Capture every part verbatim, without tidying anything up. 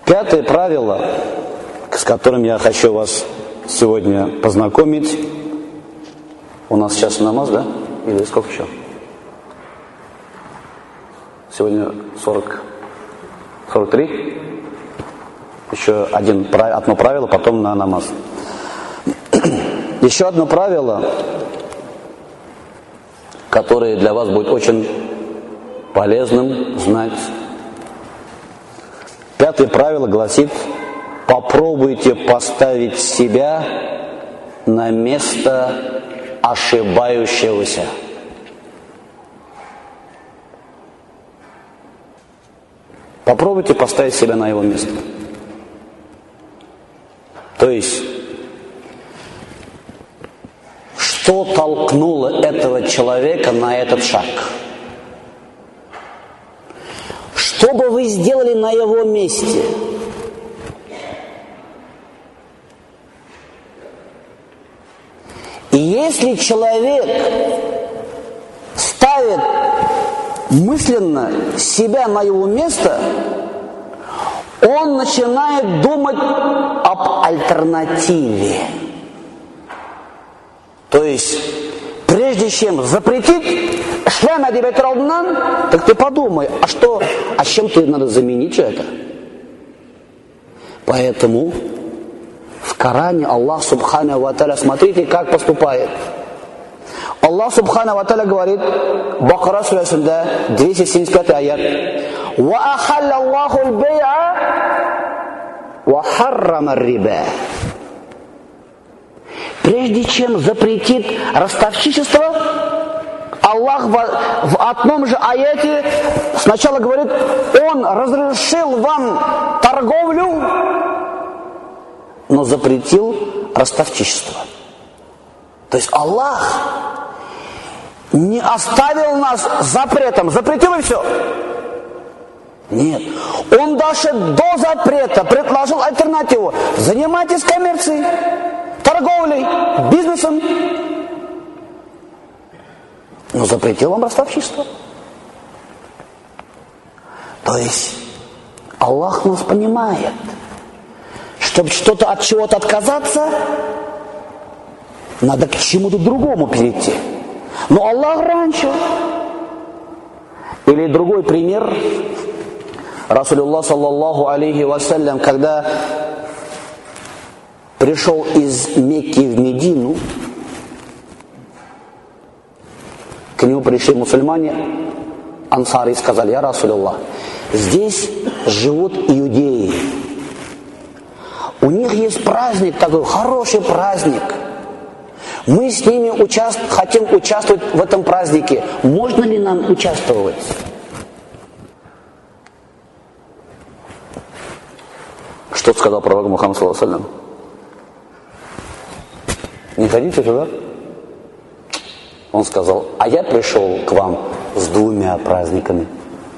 Пятое правило, с которым я хочу вас сегодня познакомить. У нас сейчас намаз, да? Или сколько еще? Сегодня сорок, сорок три. Еще один, одно правило, потом на намаз. Еще одно правило, которое для вас будет очень полезным знать. Пятое правило гласит: попробуйте поставить себя на место ошибающегося. Попробуйте поставить себя на его место. То есть, что толкнуло этого человека на этот шаг? Что бы вы сделали на его месте? И если человек ставит мысленно себя на его место, он начинает думать об альтернативе. То есть, прежде чем запретить шлям одевать алдынан, так ты подумай, а что, а чем ты надо заменить человека? Поэтому в Коране Аллах Субхану ва Тааля, смотрите, как поступает. Аллах Субхану ва Тааля говорит, Бакара сурасында двести семьдесят пятый аят: «Ва ахалля Аллаху аль-бей'a ва харрама ар-риба». Прежде чем запретит ростовщичество, Аллах в, в одном же аяте сначала говорит: Он разрешил вам торговлю, но запретил ростовщичество. То есть Аллах не оставил нас запретом, запретил и все. Нет, Он даже до запрета предложил альтернативу: занимайтесь коммерцией, торговлей, бизнесом, но запретил вам ростовщичество. То есть Аллах нас понимает. Чтобы что-то от чего-то отказаться, надо к чему-то другому перейти. Но Аллах раньше. Или другой пример. Расулуллах саллаллаху алейхи вассалям, когда пришел из Мекки в Медину, к нему пришли мусульмане, ансары, и сказали: «Я Расулуллах, здесь живут иудеи. У них есть праздник такой, хороший праздник. Мы с ними участ... хотим участвовать в этом празднике. Можно ли нам участвовать?» Что сказал пророк Мухаммад саллаллаху алейхи ва саллям? Не хотите туда? Он сказал: а я пришел к вам с двумя праздниками.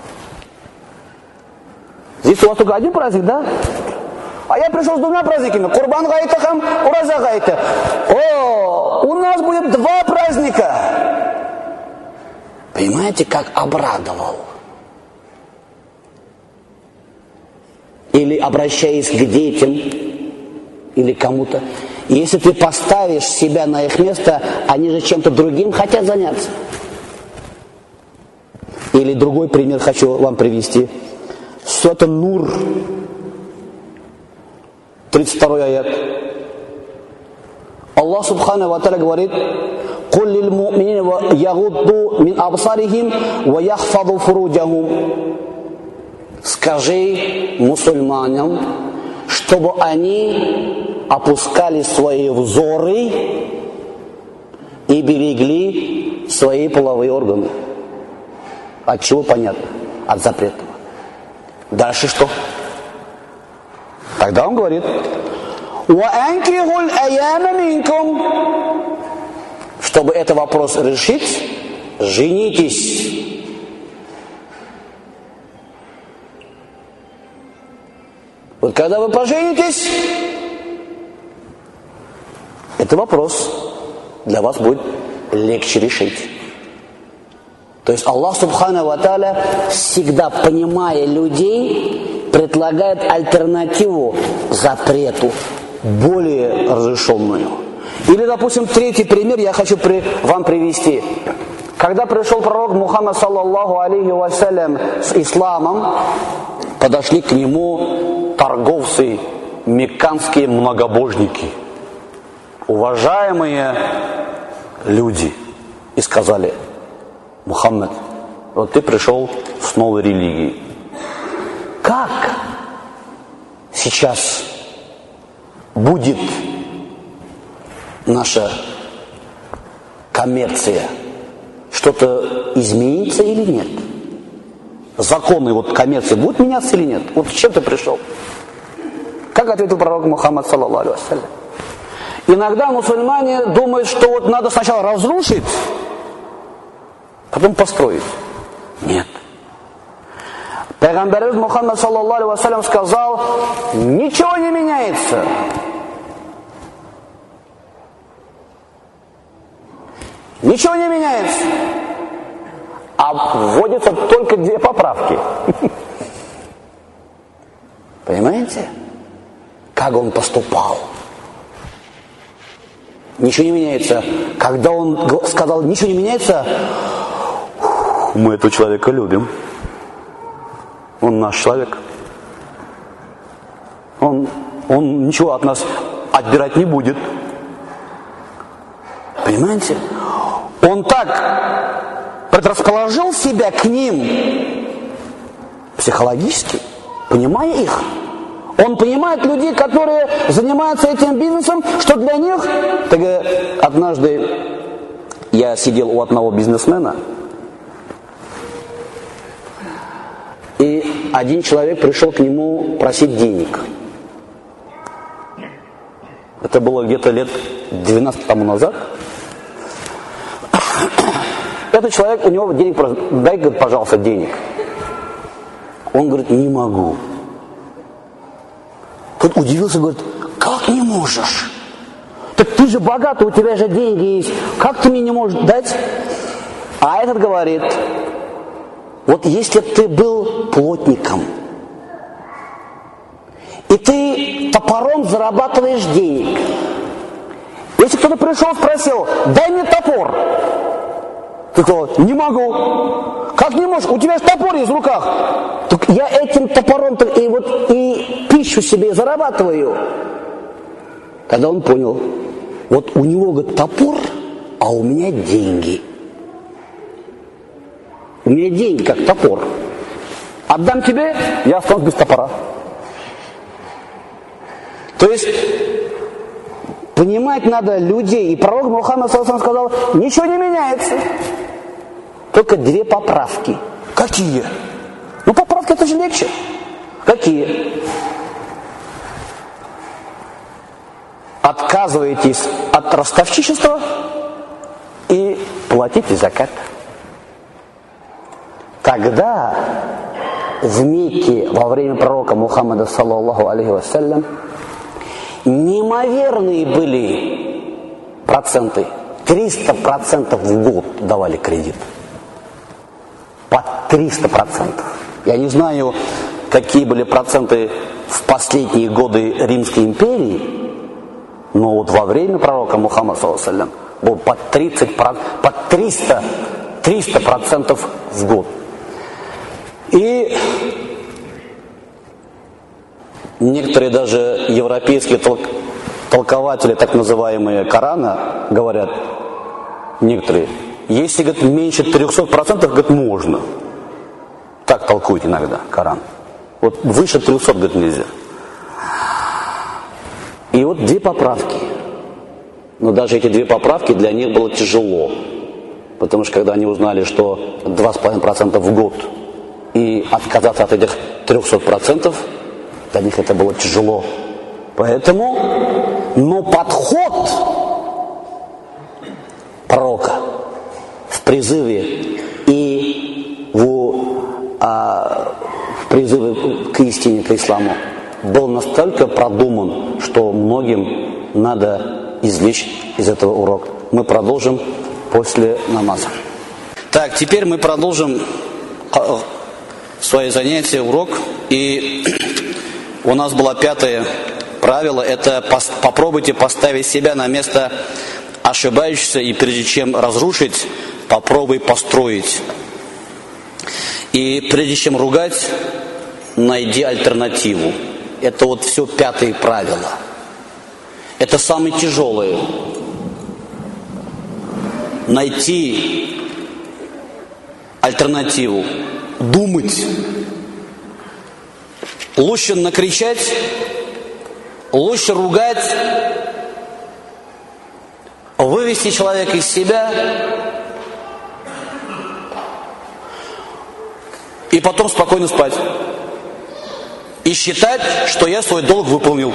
Здесь у вас только один праздник, да? А я пришел с двумя праздниками. Курбан гайта хам, ураза гайта. О, у нас будет два праздника. Понимаете, как обрадовал? Или обращаясь к детям, или кому-то. Если ты поставишь себя на их место, они же чем-то другим хотят заняться. Или другой пример хочу вам привести. Сура Нур, тридцать второй аят. Аллах Субхану ва Тааля говорит: «Куль лил му'минина ягудду мин абсарихим ва яхфаду фуруджахум». Скажи мусульманам, чтобы они опускали свои взоры и берегли свои половые органы. От чего понятно? От запретного. Дальше что? Тогда он говорит: «Уаанкихуль аяма минкум». Чтобы этот вопрос решить, женитесь. Вот когда вы поженитесь, этот вопрос для вас будет легче решить. То есть Аллах Субхану ва Тааля, всегда понимая людей, предлагает альтернативу запрету, более разрешенную. Или, допустим, третий пример я хочу при, вам привести. Когда пришел пророк Мухаммад, саллаллаху алейхи вассалям, с исламом, подошли к нему торговцы, мекканские многобожники, уважаемые люди, и сказали: Мухаммад, вот ты пришел с новой религией. Как сейчас будет наша коммерция? Что-то изменится или нет? Законы вот коммерции будут меняться или нет? Вот с чем ты пришел? Как ответил пророк Мухаммад, саллаллаху алейхи вассалям? Иногда мусульмане думают, что вот надо сначала разрушить, потом построить. Нет. Пайгамбарымыз Мухаммад, саллаллаху алейхи вассалям, сказал: ничего не меняется. Ничего не меняется. А вводятся только две поправки. Понимаете? Как он поступал? Ничего не меняется. Когда он сказал: ничего не меняется, мы этого человека любим. Он наш человек. Он, он ничего от нас отбирать не будет. Понимаете? Он так предрасположил себя к ним психологически, понимая их. Он понимает людей, которые занимаются этим бизнесом, что для них... Так, однажды я сидел у одного бизнесмена, и один человек пришел к нему просить денег. Это было где-то лет двенадцать тому назад. Этот человек, у него денег просто: дай, пожалуйста, денег. Он говорит: не могу. Тот удивился, говорит: как не можешь? Так ты же богатый, у тебя же деньги есть. Как ты мне не можешь дать? А этот говорит: вот если ты был плотником, и ты топором зарабатываешь денег, если кто-то пришел, спросил: дай мне топор. Ты сказал: не могу. Как не можешь? У тебя же топор есть в руках. Так я этим топором и, вот, и пищу себе зарабатываю. Когда он понял: вот у него, говорит, топор, а у меня деньги. У меня деньги как топор. Отдам тебе, я останусь без топора. То есть понимать надо людей. И пророк Мухаммад, саллаллаху алейхи вассалям, сказал: ничего не меняется. Только две поправки. Какие? Ну, поправки это же легче. Какие? Отказываетесь от ростовщичества и платите закат. Тогда в Мекке во время пророка Мухаммада, саллаллаху алейхи вассалям, неимоверные были проценты. триста процентов в год давали кредит. По триста процентов. Я не знаю, какие были проценты в последние годы Римской империи, но вот во время пророка Мухаммада, саллаллаху алейхи вассалям, был по тридцать, по триста, триста процентов в год. И некоторые даже европейские толк, толкователи, так называемые Корана, говорят, некоторые: если, говорит, меньше триста процентов, говорит, можно. Так толкуют иногда Коран. Вот выше трехсот, говорит, нельзя. И вот две поправки. Но даже эти две поправки для них было тяжело. Потому что когда они узнали, что два с половиной процента в год, и отказаться от этих трехсот процентов, для них это было тяжело. Поэтому, но подход пророка в призыве и в, а, в призыве к истине, к исламу был настолько продуман, что многим надо извлечь из этого урок. Мы продолжим после намаза. Так, теперь мы продолжим свое занятие, урок. И у нас было пятое правило, это попробуйте поставить себя на место ошибающегося, и прежде чем разрушить, попробуй построить. И прежде чем ругать, найди альтернативу. Это вот все пятое правило. Это самое тяжелое. Найти альтернативу. Думать. Лучше накричать, лучше ругать, вывести человека из себя и потом спокойно спать. И считать, что я свой долг выполнил.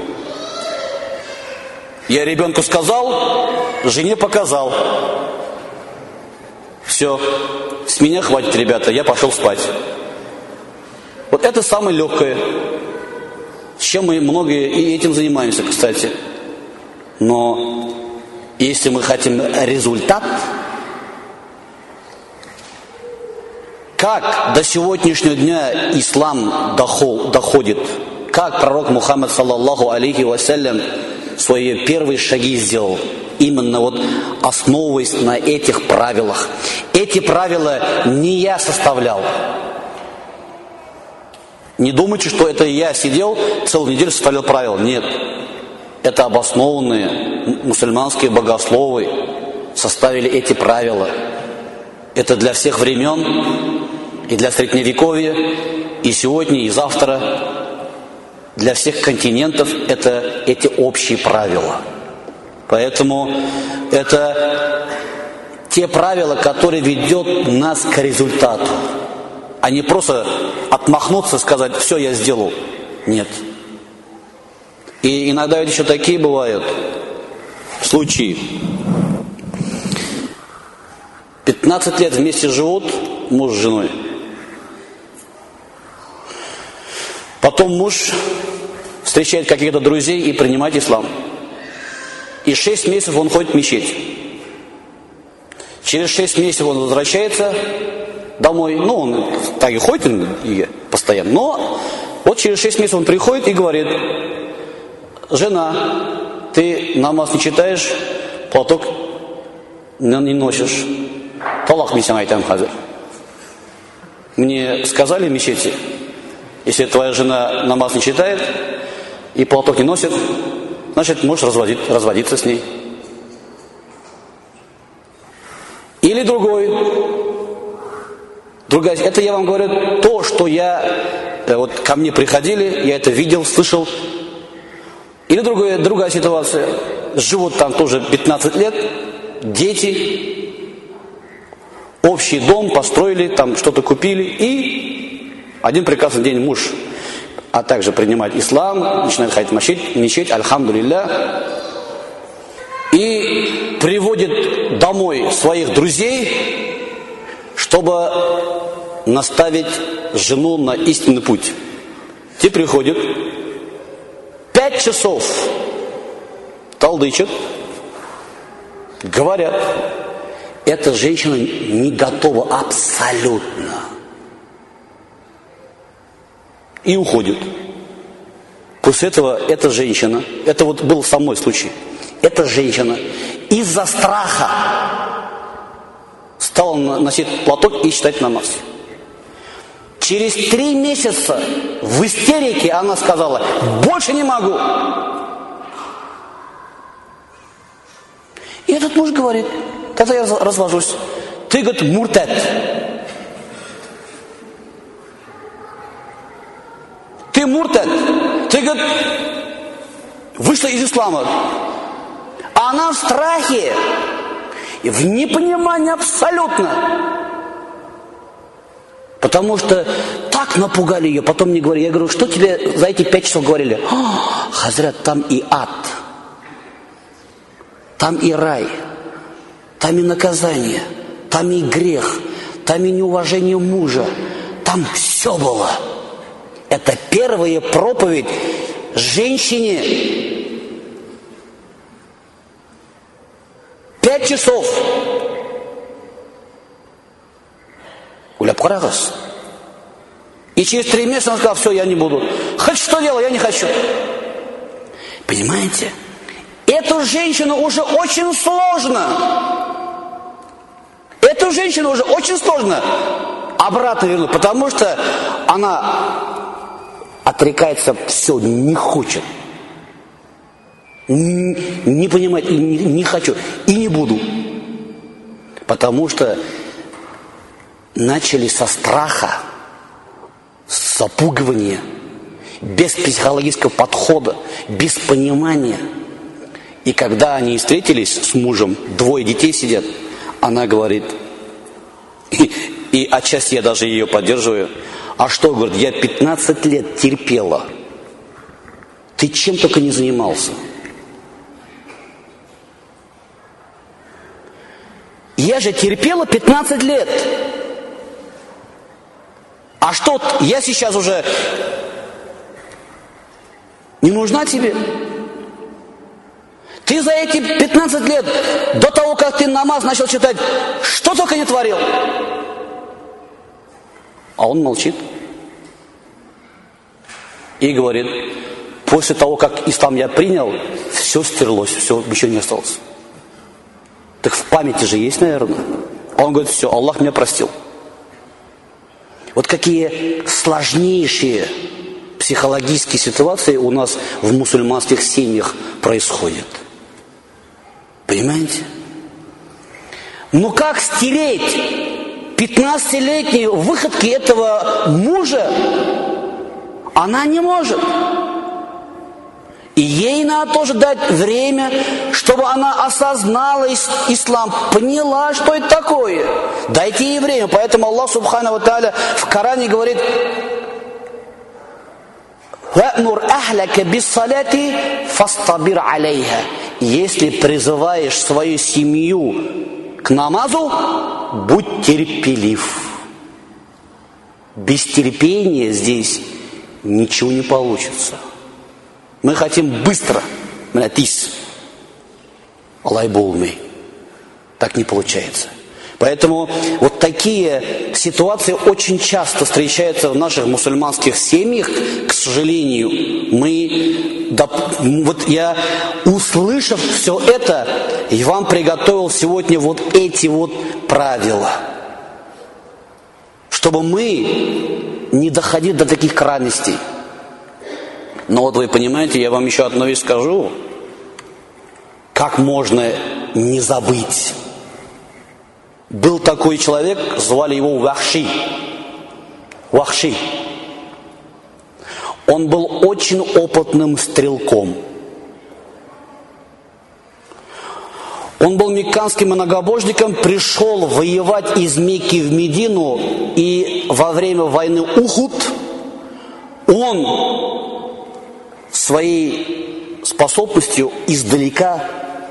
Я ребенку сказал, жене показал. Все, с меня хватит, ребята, я пошел спать. Вот это самое легкое, с чем мы многие и этим занимаемся, кстати. Но если мы хотим результат, как до сегодняшнего дня ислам доходит, как пророк Мухаммад, саллаллаху алейхи вассалям, свои первые шаги сделал, именно вот основываясь на этих правилах. Эти правила не я составлял. Не думайте, что это я сидел целую неделю составлял правила. Нет. Это обоснованные мусульманские богословы составили эти правила. Это для всех времен, и для средневековья, и сегодня, и завтра. Для всех континентов это эти общие правила. Поэтому это те правила, которые ведут нас к результату. А не просто отмахнуться, сказать, все, я сделал. Нет. И иногда еще такие бывают случаи. пятнадцать лет вместе живут муж с женой. Потом муж встречает каких-то друзей и принимает ислам. И шесть месяцев он ходит в мечеть. Через шесть месяцев он возвращается домой. Ну, он так и ходит и постоянно. Но вот через шесть месяцев он приходит и говорит: жена, ты намаз не читаешь, платок не носишь. Талак мисян айтам хазир. Мне сказали в мечети, если твоя жена намаз не читает и платок не носит, значит, можешь разводить, разводиться с ней. Или другой. Другая. Это я вам говорю то, что я, вот ко мне приходили, я это видел, слышал. Или другая, другая ситуация. Живут там тоже пятнадцать лет, дети, общий дом построили, там что-то купили, и один прекрасный день муж, а также принимать ислам, начинает ходить в мечеть, мечеть, альхамдулилля, и приводит домой своих друзей, чтобы наставить жену на истинный путь. Те приходят, пять часов толдычат, говорят, эта женщина не готова абсолютно. И уходит. После этого эта женщина, это вот был со мной случай, эта женщина из-за страха стала носить платок и читать намаз. Через три месяца в истерике она сказала: больше не могу. И этот муж говорит: тогда я развожусь. Ты, говорит, муртад. Ты муртад. Ты, говорит, вышла из ислама. А она в страхе, в непонимании абсолютно. Потому что так напугали ее. Потом мне говорили, я говорю, что тебе за эти пять часов говорили? Хазрат, там и ад. Там и рай. Там и наказание. Там и грех. Там и неуважение мужа. Там все было. Это первая проповедь женщине. Пять часов. Уляп қарағыз. И через три месяца она сказала: все, я не буду. Хоть что делай, я не хочу. Понимаете? Эту женщину уже очень сложно. Эту женщину уже очень сложно обратно вернуть, потому что она отрекается, все, не хочет. Не, не понимает, и не, не хочу, и не буду. Потому что начали со страха, с запугивания, без психологического подхода, без понимания. И когда они встретились с мужем, двое детей сидят, она говорит, и, и отчасти я даже ее поддерживаю: а что, говорит, я пятнадцать лет терпела. Ты чем только не занимался. Я же терпела пятнадцать лет. А что, я сейчас уже не нужна тебе? Ты за эти пятнадцать лет, до того, как ты намаз начал читать, что только не творил. А он молчит. И говорит: после того, как ислам я принял, все стерлось, все, еще не осталось. Так в памяти же есть, наверное. А он говорит: все, Аллах меня простил. Вот какие сложнейшие психологические ситуации у нас в мусульманских семьях происходят. Понимаете? Ну как стереть пятнадцатилетние выходки этого мужа? Она не может. И ей надо тоже дать время, чтобы она осознала ислам, поняла, что это такое. Дайте ей время. Поэтому Аллах Субхану ва Тааля в Коране говорит: «Ва'мур ахляка бис-салати фастабир алейха». Если призываешь свою семью к намазу, будь терпелив. Без терпения здесь ничего не получится. Мы хотим быстро. Аллах болмей. Так не получается. Поэтому вот такие ситуации очень часто встречаются в наших мусульманских семьях. К сожалению, мы, да, вот я, услышав все это, я вам приготовил сегодня вот эти вот правила, чтобы мы не доходили до таких крайностей. Но вот вы понимаете, я вам еще одну вещь скажу. Как можно не забыть? Был такой человек, звали его Вахши. Вахши. Он был очень опытным стрелком. Он был мекканским многобожником, пришел воевать из Мекки в Медину, и во время войны Ухуд он своей способностью издалека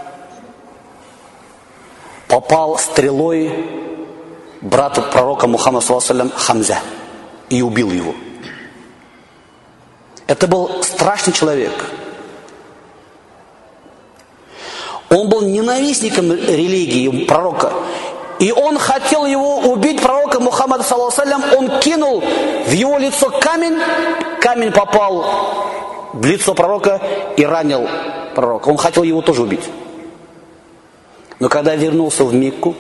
попал стрелой брата пророка Мухаммада саллаллаху алейхи ва саллям Хамза и убил его. Это был страшный человек. Он был ненавистником религии пророка. И он хотел его убить, пророка Мухаммада саллаллаху алейхи ва саллям. Он кинул в его лицо камень. Камень попал в лицо пророка и ранил пророка. Он хотел его тоже убить. Но когда вернулся в Мекку,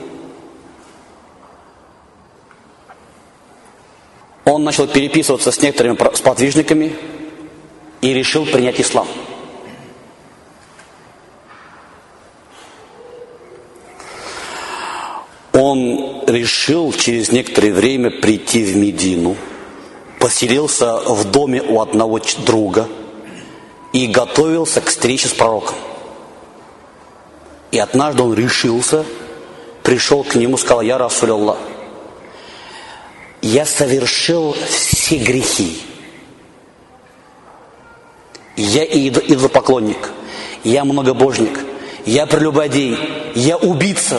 он начал переписываться с некоторыми сподвижниками и решил принять ислам. Он решил через некоторое время прийти в Медину, поселился в доме у одного друга и готовился к встрече с пророком. И однажды он решился, пришел к нему, сказал: «Я Расуль-Аллах, я совершил все грехи. Я идолопоклонник, я многобожник, я прелюбодей, я убийца.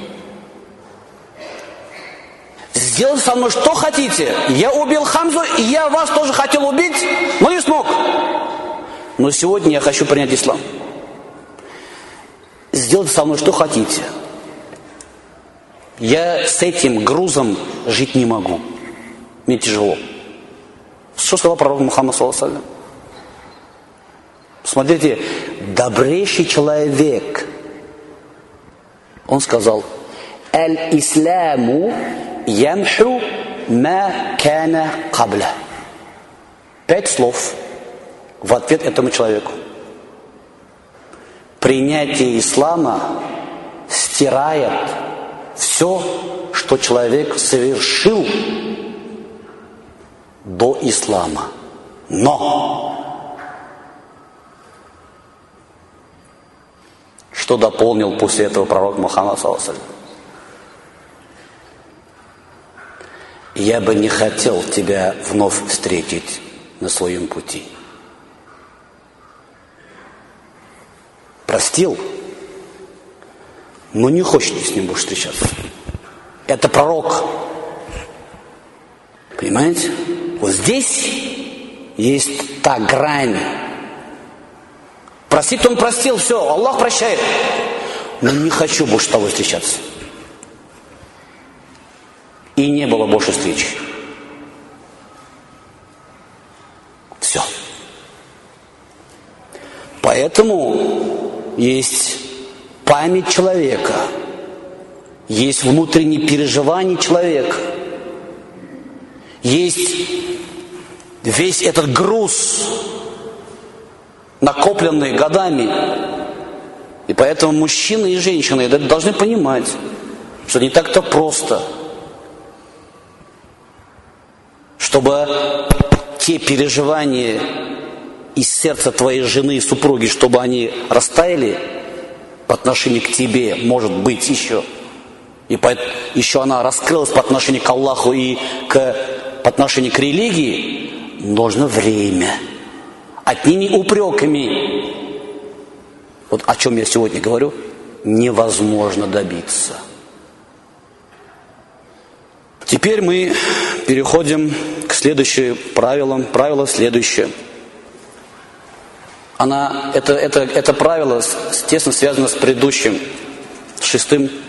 Сделайте со мной что хотите. Я убил Хамзу, и я вас тоже хотел убить, но не смог. Но сегодня я хочу принять ислам. Сделайте со мной что хотите. Я с этим грузом жить не могу. Мне тяжело. Что сказал пророк Мухаммад, саллаллаху алейхи ва саллям? Смотрите, добрейший человек. Он сказал: «Аль-исламу ямху ма кана кабля». Пять слов в ответ этому человеку. Принятие ислама стирает все, что человек совершил до ислама. Но что дополнил после этого пророк Мухаммад, саллаллаху алейхи ва саллям? Я бы не хотел тебя вновь встретить на своем пути. Простил, но не хочет с ним больше встречаться. Это пророк. Понимаете? Вот здесь есть та грань. Простить он простил, все, Аллах прощает. Но не хочу больше с тобой встречаться. И не было больше встречи. Все. Поэтому есть память человека, есть внутренние переживания человека, есть весь этот груз, накопленный годами. И поэтому мужчины и женщины должны понимать, что не так-то просто, чтобы те переживания из сердца твоей жены и супруги, чтобы они растаяли по отношению к тебе, может быть, еще. И по, еще она раскрылась по отношению к Аллаху и к, по отношению к религии, нужно время. Одними упреками, вот о чем я сегодня говорю, невозможно добиться. Теперь мы переходим к следующим правилам. Правило следующее. Она, это, это, это правило тесно связано с предыдущим, с шестым